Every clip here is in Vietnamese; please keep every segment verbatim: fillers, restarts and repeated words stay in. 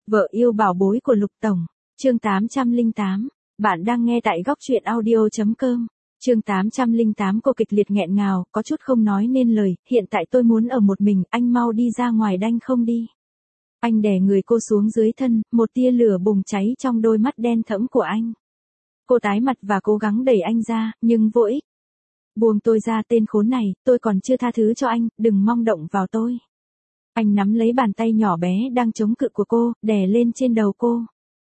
Vợ yêu bảo bối của Lục Tổng, chương tám trăm lẻ tám, bạn đang nghe tại góc truyện audio.com, chương tám trăm lẻ tám. Cô kịch liệt nghẹn ngào, có chút không nói nên lời, hiện tại tôi muốn ở một mình, anh mau đi ra ngoài đanh không đi. Anh đè người cô xuống dưới thân, một tia lửa bùng cháy trong đôi mắt đen thẫm của anh. Cô tái mặt và cố gắng đẩy anh ra, nhưng vô ích. Buông tôi ra, tên khốn này, tôi còn chưa tha thứ cho anh, đừng mong động vào tôi. Anh nắm lấy bàn tay nhỏ bé đang chống cự của cô, đè lên trên đầu cô.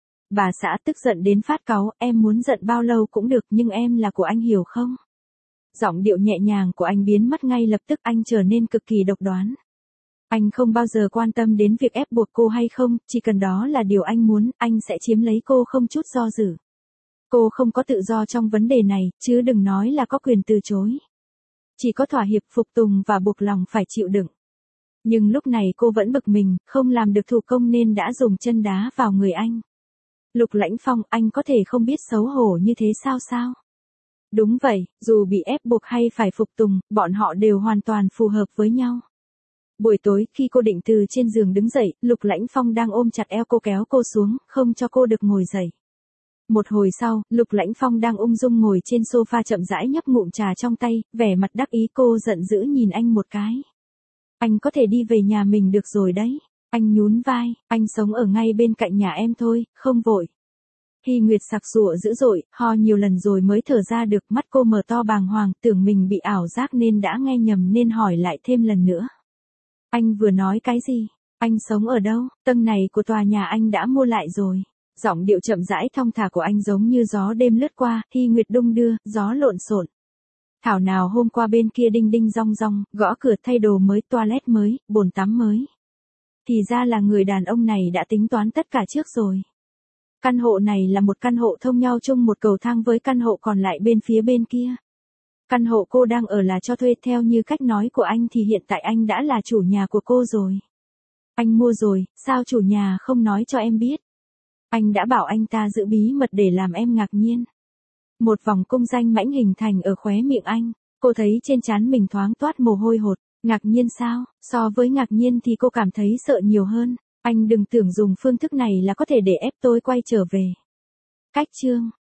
Bà xã tức giận đến phát cáu, em muốn giận bao lâu cũng được nhưng em là của anh hiểu không? Giọng điệu nhẹ nhàng của anh biến mất ngay lập tức, anh trở nên cực kỳ độc đoán. Anh không bao giờ quan tâm đến việc ép buộc cô hay không, chỉ cần đó là điều anh muốn, anh sẽ chiếm lấy cô không chút do dự. Cô không có tự do trong vấn đề này, chứ đừng nói là có quyền từ chối. Chỉ có thỏa hiệp, phục tùng và buộc lòng phải chịu đựng. Nhưng lúc này cô vẫn bực mình, không làm được thủ công nên đã dùng chân đá vào người anh. Lục Lãnh Phong, anh có thể không biết xấu hổ như thế sao sao? Đúng vậy, dù bị ép buộc hay phải phục tùng, bọn họ đều hoàn toàn phù hợp với nhau. Buổi tối, khi cô định từ trên giường đứng dậy, Lục Lãnh Phong đang ôm chặt eo cô kéo cô xuống, không cho cô được ngồi dậy. Một hồi sau, Lục Lãnh Phong đang ung dung ngồi trên sofa chậm rãi nhấp ngụm trà trong tay, vẻ mặt đắc ý. Cô giận dữ nhìn anh một cái. Anh có thể đi về nhà mình được rồi đấy. Anh nhún vai, anh sống ở ngay bên cạnh nhà em thôi, không vội. Hy Nguyệt sặc sụa dữ dội, ho nhiều lần rồi mới thở ra được, mắt cô mở to bàng hoàng, tưởng mình bị ảo giác nên đã nghe nhầm nên hỏi lại thêm lần nữa. Anh vừa nói cái gì? Anh sống ở đâu? Tầng này của tòa nhà anh đã mua lại rồi. Giọng điệu chậm rãi thong thả của anh giống như gió đêm lướt qua, Hy Nguyệt đung đưa, gió lộn xộn. Thảo nào hôm qua bên kia đinh đinh rong rong, gõ cửa thay đồ mới, toilet mới, bồn tắm mới. Thì ra là người đàn ông này đã tính toán tất cả trước rồi. Căn hộ này là một căn hộ thông nhau chung một cầu thang với căn hộ còn lại bên phía bên kia. Căn hộ cô đang ở là cho thuê, theo như cách nói của anh thì hiện tại anh đã là chủ nhà của cô rồi. Anh mua rồi, sao chủ nhà không nói cho em biết? Anh đã bảo anh ta giữ bí mật để làm em ngạc nhiên. Một vòng cung danh mãnh hình thành ở khóe miệng anh, cô thấy trên trán mình thoáng toát mồ hôi hột. Ngạc nhiên sao? So với ngạc nhiên thì cô cảm thấy sợ nhiều hơn. Anh đừng tưởng dùng phương thức này là có thể để ép tôi quay trở về. Cách chương